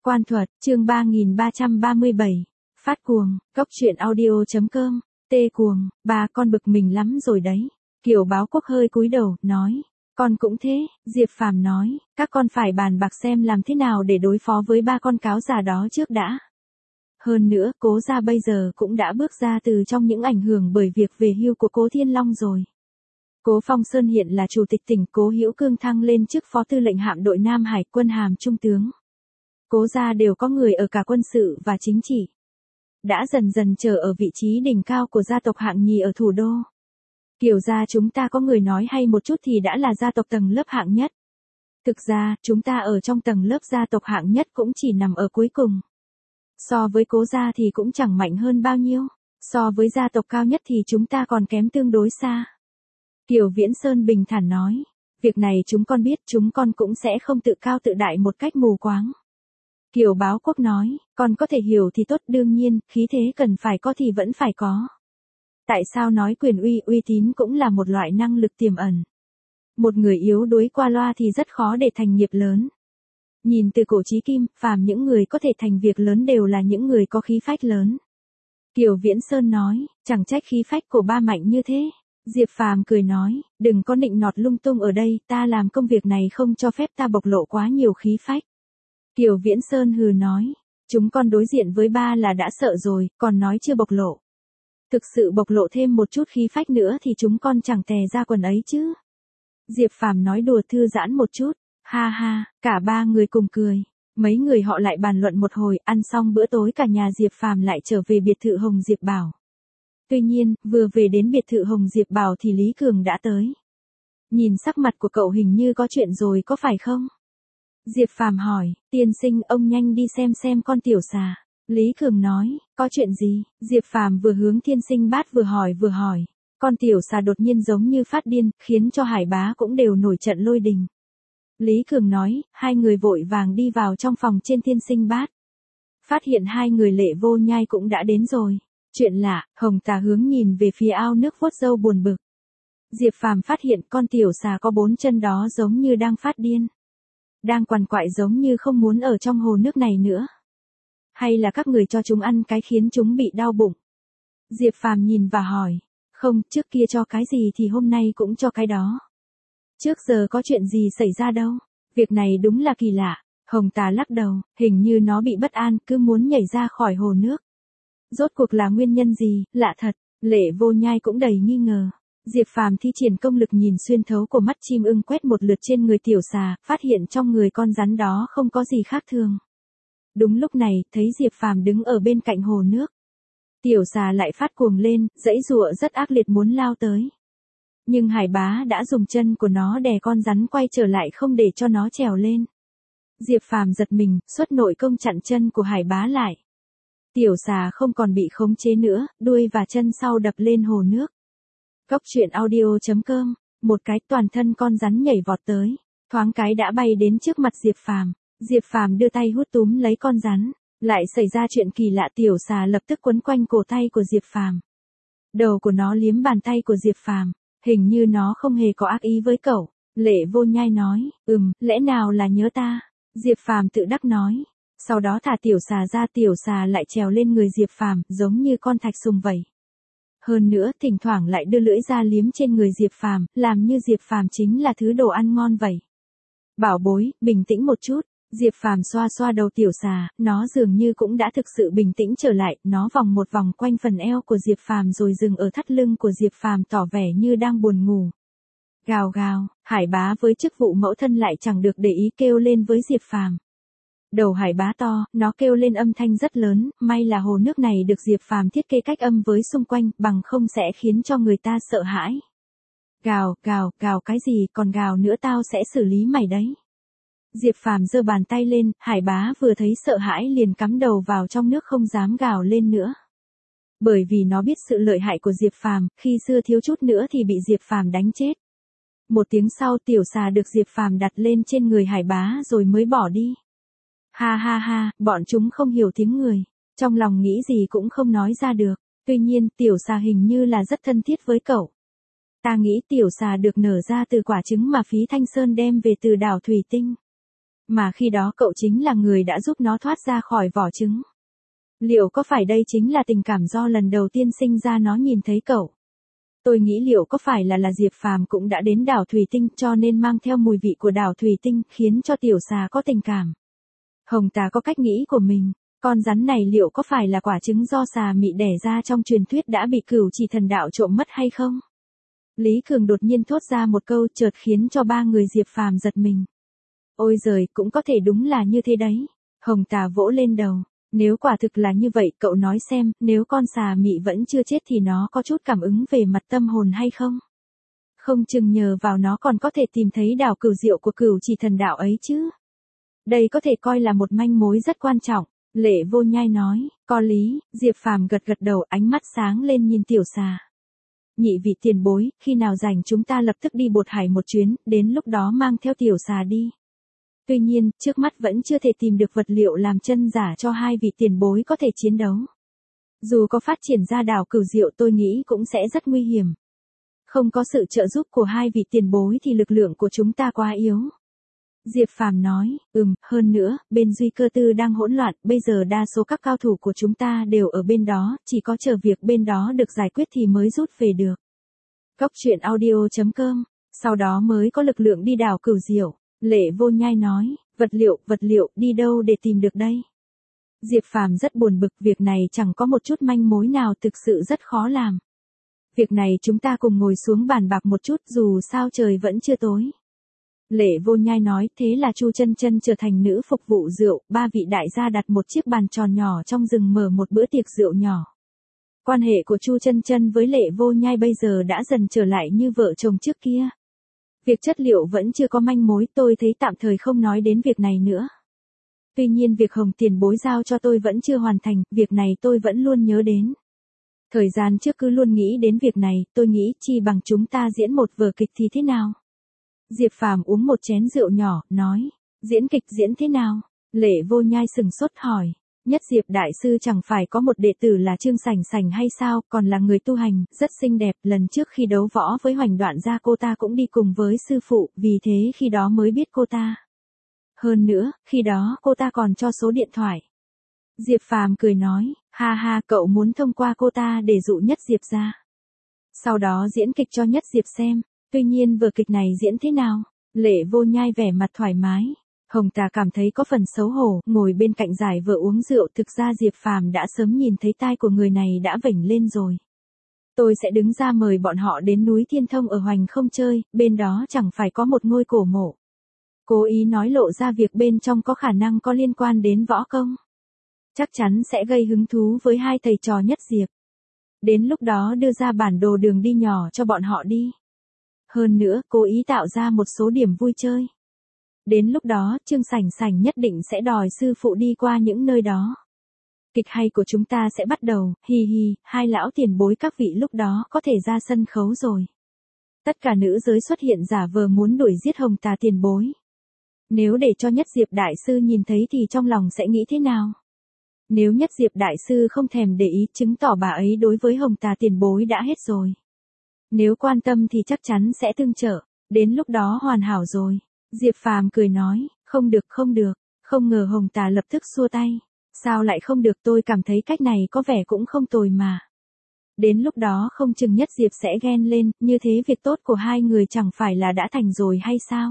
Quan thuật, chương 3337. Phát cuồng, góc truyện audio.com. Tê cuồng, bà con bực mình lắm rồi đấy. Kiều Báo Quốc hơi cúi đầu, nói. Con cũng thế, Diệp Phàm nói, các con phải bàn bạc xem làm thế nào để đối phó với ba con cáo già đó trước đã. Hơn nữa, Cố gia bây giờ cũng đã bước ra từ trong những ảnh hưởng bởi việc về hưu của Cố Thiên Long rồi. Cố Phong Sơn hiện là chủ tịch tỉnh, Cố Hữu Cương thăng lên chức phó tư lệnh hạm đội Nam Hải, quân hàm trung tướng. Cố gia đều có người ở cả quân sự và chính trị. Đã dần dần trở ở vị trí đỉnh cao của gia tộc hạng nhì ở thủ đô. Kiều gia chúng ta có người nói hay một chút thì đã là gia tộc tầng lớp hạng nhất. Thực ra, chúng ta ở trong tầng lớp gia tộc hạng nhất cũng chỉ nằm ở cuối cùng. So với Cố gia thì cũng chẳng mạnh hơn bao nhiêu. So với gia tộc cao nhất thì chúng ta còn kém tương đối xa. Kiều Viễn Sơn bình thản nói. Việc này chúng con biết, chúng con cũng sẽ không tự cao tự đại một cách mù quáng. Kiều Báo Quốc nói, con có thể hiểu thì tốt, đương nhiên, khí thế cần phải có thì vẫn phải có. Tại sao nói quyền uy tín cũng là một loại năng lực tiềm ẩn. Một người yếu đuối qua loa thì rất khó để thành nghiệp lớn. Nhìn từ cổ chí kim, phàm những người có thể thành việc lớn đều là những người có khí phách lớn. Kiều Viễn Sơn nói, chẳng trách khí phách của ba mạnh như thế. Diệp Phàm cười nói, đừng có nịnh nọt lung tung ở đây, ta làm công việc này không cho phép ta bộc lộ quá nhiều khí phách. Kiều Viễn Sơn hừ nói, chúng con đối diện với ba là đã sợ rồi, còn nói chưa bộc lộ. Thực sự bộc lộ thêm một chút khí phách nữa thì chúng con chẳng tè ra quần ấy chứ. Diệp Phàm nói đùa thư giãn một chút, ha ha, cả ba người cùng cười. Mấy người họ lại bàn luận một hồi, ăn xong bữa tối cả nhà Diệp Phàm lại trở về biệt thự Hồng Diệp Bảo. Tuy nhiên, vừa về đến biệt thự Hồng Diệp Bảo thì Lý Cường đã tới. Nhìn sắc mặt của cậu hình như có chuyện rồi có phải không? Diệp Phàm hỏi, tiên sinh ông nhanh đi xem con tiểu xà. Lý Cường nói, có chuyện gì? Diệp Phàm vừa hướng Thiên Sinh Bát vừa hỏi. Con tiểu xà đột nhiên giống như phát điên, khiến cho Hải Bá cũng đều nổi trận lôi đình. Lý Cường nói, hai người vội vàng đi vào trong phòng trên Thiên Sinh Bát. Phát hiện hai người Lệ Vô Nhai cũng đã đến rồi. Chuyện lạ, Hồng Tà hướng nhìn về phía ao nước vuốt râu buồn bực. Diệp Phàm phát hiện con tiểu xà có 4 chân đó giống như đang phát điên. Đang quằn quại giống như không muốn ở trong hồ nước này nữa. Hay là các người cho chúng ăn cái khiến chúng bị đau bụng? Diệp Phàm nhìn và hỏi. Không, trước kia cho cái gì thì hôm nay cũng cho cái đó. Trước giờ có chuyện gì xảy ra đâu. Việc này đúng là kỳ lạ. Hồng Tà lắc đầu, hình như nó bị bất an, cứ muốn nhảy ra khỏi hồ nước. Rốt cuộc là nguyên nhân gì, lạ thật. Lệ Vô Nhai cũng đầy nghi ngờ. Diệp Phàm thi triển công lực nhìn xuyên thấu của mắt chim ưng quét một lượt trên người tiểu xà, phát hiện trong người con rắn đó không có gì khác thường. Đúng lúc này, thấy Diệp Phàm đứng ở bên cạnh hồ nước. Tiểu xà lại phát cuồng lên, giãy giụa rất ác liệt muốn lao tới. Nhưng Hải Bá đã dùng chân của nó đè con rắn quay trở lại không để cho nó trèo lên. Diệp Phàm giật mình, xuất nội công chặn chân của Hải Bá lại. Tiểu xà không còn bị khống chế nữa, đuôi và chân sau đập lên hồ nước. Góc truyện audio.com, một cái toàn thân con rắn nhảy vọt tới, thoáng cái đã bay đến trước mặt Diệp Phàm. Diệp Phàm đưa tay hút túm lấy con rắn, lại xảy ra chuyện kỳ lạ, tiểu xà lập tức quấn quanh cổ tay của Diệp Phàm. Đầu của nó liếm bàn tay của Diệp Phàm, hình như nó không hề có ác ý với cậu. Lệ Vô Nhai nói, lẽ nào là nhớ ta? Diệp Phàm tự đắc nói. Sau đó thả tiểu xà ra, tiểu xà lại trèo lên người Diệp Phàm, giống như con thạch sùng vậy. Hơn nữa, thỉnh thoảng lại đưa lưỡi ra liếm trên người Diệp Phàm, làm như Diệp Phàm chính là thứ đồ ăn ngon vậy. Bảo bối, bình tĩnh một chút. Diệp Phàm xoa xoa đầu tiểu xà, nó dường như cũng đã thực sự bình tĩnh trở lại, nó vòng một vòng quanh phần eo của Diệp Phàm rồi dừng ở thắt lưng của Diệp Phàm, tỏ vẻ như đang buồn ngủ. Gào gào, Hải Bá với chức vụ mẫu thân lại chẳng được để ý kêu lên với Diệp Phàm. Đầu Hải Bá to, nó kêu lên âm thanh rất lớn, may là hồ nước này được Diệp Phàm thiết kế cách âm với xung quanh, bằng không sẽ khiến cho người ta sợ hãi. Gào, gào cái gì, còn gào nữa tao sẽ xử lý mày đấy. Diệp Phàm giơ bàn tay lên, Hải Bá vừa thấy sợ hãi liền cắm đầu vào trong nước không dám gào lên nữa. Bởi vì nó biết sự lợi hại của Diệp Phàm, khi xưa thiếu chút nữa thì bị Diệp Phàm đánh chết. Một tiếng sau tiểu xà được Diệp Phàm đặt lên trên người Hải Bá rồi mới bỏ đi. Ha ha ha, bọn chúng không hiểu tiếng người, trong lòng nghĩ gì cũng không nói ra được. Tuy nhiên tiểu xà hình như là rất thân thiết với cậu. Ta nghĩ tiểu xà được nở ra từ quả trứng mà Phí Thanh Sơn đem về từ đảo Thủy Tinh. Mà khi đó cậu chính là người đã giúp nó thoát ra khỏi vỏ trứng. Liệu có phải đây chính là tình cảm do lần đầu tiên sinh ra nó nhìn thấy cậu? Tôi nghĩ liệu có phải là Diệp Phàm cũng đã đến đảo Thủy Tinh cho nên mang theo mùi vị của đảo Thủy Tinh khiến cho tiểu xà có tình cảm. Hồng Tà có cách nghĩ của mình, con rắn này liệu có phải là quả trứng do xà mị đẻ ra trong truyền thuyết đã bị Cửu Chỉ Thần Đạo trộm mất hay không? Lý Cường đột nhiên thốt ra một câu chợt khiến cho ba người Diệp Phàm giật mình. Ôi giời, cũng có thể đúng là như thế đấy. Hồng Tà vỗ lên đầu. Nếu quả thực là như vậy, cậu nói xem, nếu con xà mị vẫn chưa chết thì nó có chút cảm ứng về mặt tâm hồn hay không? Không chừng nhờ vào nó còn có thể tìm thấy đảo Cửu Diệu của Cửu Chỉ Thần Đạo ấy chứ. Đây có thể coi là một manh mối rất quan trọng. Lệ Vô Nhai nói, có lý. Diệp Phàm gật gật đầu, ánh mắt sáng lên nhìn tiểu xà. Nhị vị tiền bối, khi nào rảnh chúng ta lập tức đi Bột Hải một chuyến, đến lúc đó mang theo tiểu xà đi. Tuy nhiên, trước mắt vẫn chưa thể tìm được vật liệu làm chân giả cho hai vị tiền bối có thể chiến đấu. Dù có phát triển ra đảo Cửu Diệu tôi nghĩ cũng sẽ rất nguy hiểm. Không có sự trợ giúp của hai vị tiền bối thì lực lượng của chúng ta quá yếu. Diệp Phàm nói, hơn nữa, bên Duy Cơ Tư đang hỗn loạn, bây giờ đa số các cao thủ của chúng ta đều ở bên đó, chỉ có chờ việc bên đó được giải quyết thì mới rút về được. Cóc truyện audio.com, sau đó mới có lực lượng đi đảo Cửu Diệu. Lệ Vô Nhai nói, vật liệu, đi đâu để tìm được đây? Diệp Phàm rất buồn bực, việc này chẳng có một chút manh mối nào, thực sự rất khó làm. Việc này chúng ta cùng ngồi xuống bàn bạc một chút, dù sao trời vẫn chưa tối. Lệ Vô Nhai nói, thế là Chu Chân Chân trở thành nữ phục vụ rượu, ba vị đại gia đặt một chiếc bàn tròn nhỏ trong rừng mở một bữa tiệc rượu nhỏ. Quan hệ của Chu Chân Chân với Lệ Vô Nhai bây giờ đã dần trở lại như vợ chồng trước kia. Việc chất liệu vẫn chưa có manh mối, tôi thấy tạm thời không nói đến việc này nữa. Tuy nhiên việc Hồng tiền bối giao cho tôi vẫn chưa hoàn thành, việc này tôi vẫn luôn nhớ đến. Thời gian trước cứ luôn nghĩ đến việc này, tôi nghĩ chi bằng chúng ta diễn một vở kịch thì thế nào? Diệp Phàm uống một chén rượu nhỏ, nói, diễn kịch diễn thế nào? Lệ Vô Nhai sừng sốt hỏi, Nhất Diệp đại sư chẳng phải có một đệ tử là Trương Sảnh Sảnh hay sao, còn là người tu hành, rất xinh đẹp, lần trước khi đấu võ với Hoành Đoạn gia cô ta cũng đi cùng với sư phụ, vì thế khi đó mới biết cô ta. Hơn nữa, khi đó cô ta còn cho số điện thoại. Diệp Phàm cười nói, ha ha, cậu muốn thông qua cô ta để dụ Nhất Diệp ra. Sau đó diễn kịch cho Nhất Diệp xem, tuy nhiên vở kịch này diễn thế nào? Lệ Vô Nhai vẻ mặt thoải mái. Hồng Tà cảm thấy có phần xấu hổ, ngồi bên cạnh giải vợ uống rượu, thực ra Diệp Phàm đã sớm nhìn thấy tai của người này đã vểnh lên rồi. Tôi sẽ đứng ra mời bọn họ đến núi Thiên Thông ở Hoành Không chơi, bên đó chẳng phải có một ngôi cổ mộ. Cố ý nói lộ ra việc bên trong có khả năng có liên quan đến võ công. Chắc chắn sẽ gây hứng thú với hai thầy trò Nhất Diệp. Đến lúc đó đưa ra bản đồ đường đi nhỏ cho bọn họ đi. Hơn nữa, cố ý tạo ra một số điểm vui chơi. Đến lúc đó, Trương Sảnh Sảnh nhất định sẽ đòi sư phụ đi qua những nơi đó. Kịch hay của chúng ta sẽ bắt đầu, hi hi, hai lão tiền bối các vị lúc đó có thể ra sân khấu rồi. Tất cả nữ giới xuất hiện giả vờ muốn đuổi giết Hồng Tà tiền bối. Nếu để cho Nhất Diệp đại sư nhìn thấy thì trong lòng sẽ nghĩ thế nào? Nếu Nhất Diệp đại sư không thèm để ý, chứng tỏ bà ấy đối với Hồng Tà tiền bối đã hết rồi. Nếu quan tâm thì chắc chắn sẽ tương trợ, đến lúc đó hoàn hảo rồi. Diệp Phàm cười nói, không được, không ngờ Hồng Tà lập tức xua tay. Sao lại không được, tôi cảm thấy cách này có vẻ cũng không tồi mà. Đến lúc đó không chừng Nhất Diệp sẽ ghen lên, như thế việc tốt của hai người chẳng phải là đã thành rồi hay sao?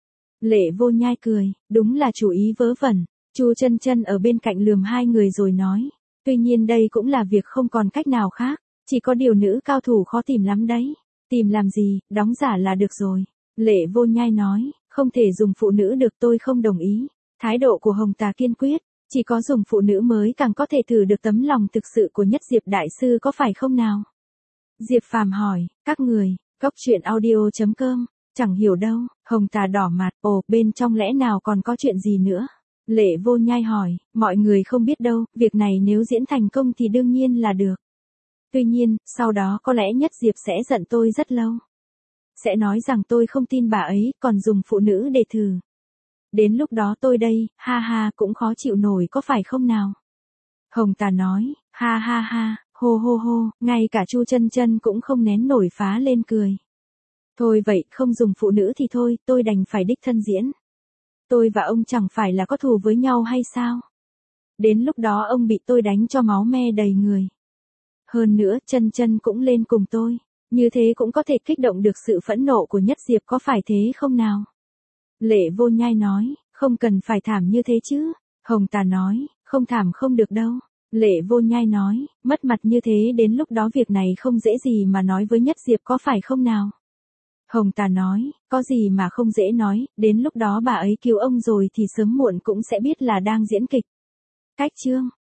Lệ Vô Nhai cười, đúng là chủ ý vớ vẩn. Chu Chân Chân ở bên cạnh lườm hai người rồi nói, tuy nhiên đây cũng là việc không còn cách nào khác, chỉ có điều nữ cao thủ khó tìm lắm đấy. Tìm làm gì, đóng giả là được rồi. Lệ Vô Nhai nói, không thể dùng phụ nữ được, tôi không đồng ý. Thái độ của Hồng Tà kiên quyết, chỉ có dùng phụ nữ mới càng có thể thử được tấm lòng thực sự của Nhất Diệp đại sư có phải không nào? Diệp Phàm hỏi, các người, cóc truyện audio.com, chẳng hiểu đâu. Hồng Tà đỏ mặt, ồ, bên trong lẽ nào còn có chuyện gì nữa? Lệ Vô Nhai hỏi, mọi người không biết đâu, việc này nếu diễn thành công thì đương nhiên là được. Tuy nhiên, sau đó có lẽ Nhất Diệp sẽ giận tôi rất lâu. Sẽ nói rằng tôi không tin bà ấy, còn dùng phụ nữ để thử. Đến lúc đó tôi đây, ha ha, cũng khó chịu nổi có phải không nào? Hồng Tà nói, ha ha ha, hô hô hô, ngay cả Chu Chân Chân cũng không nén nổi phá lên cười. Thôi vậy, không dùng phụ nữ thì thôi, tôi đành phải đích thân diễn. Tôi và ông chẳng phải là có thù với nhau hay sao? Đến lúc đó ông bị tôi đánh cho máu me đầy người. Hơn nữa, chân chân cũng lên cùng tôi. Như thế cũng có thể kích động được sự phẫn nộ của Nhất Diệp, có phải thế không nào? Lệ Vô Nhai nói, không cần phải thảm như thế chứ. Hồng Tà nói, không thảm không được đâu. Lệ Vô Nhai nói, mất mặt như thế đến lúc đó việc này không dễ gì mà nói với Nhất Diệp, có phải không nào? Hồng Tà nói, có gì mà không dễ nói, đến lúc đó bà ấy cứu ông rồi thì sớm muộn cũng sẽ biết là đang diễn kịch. Cách chương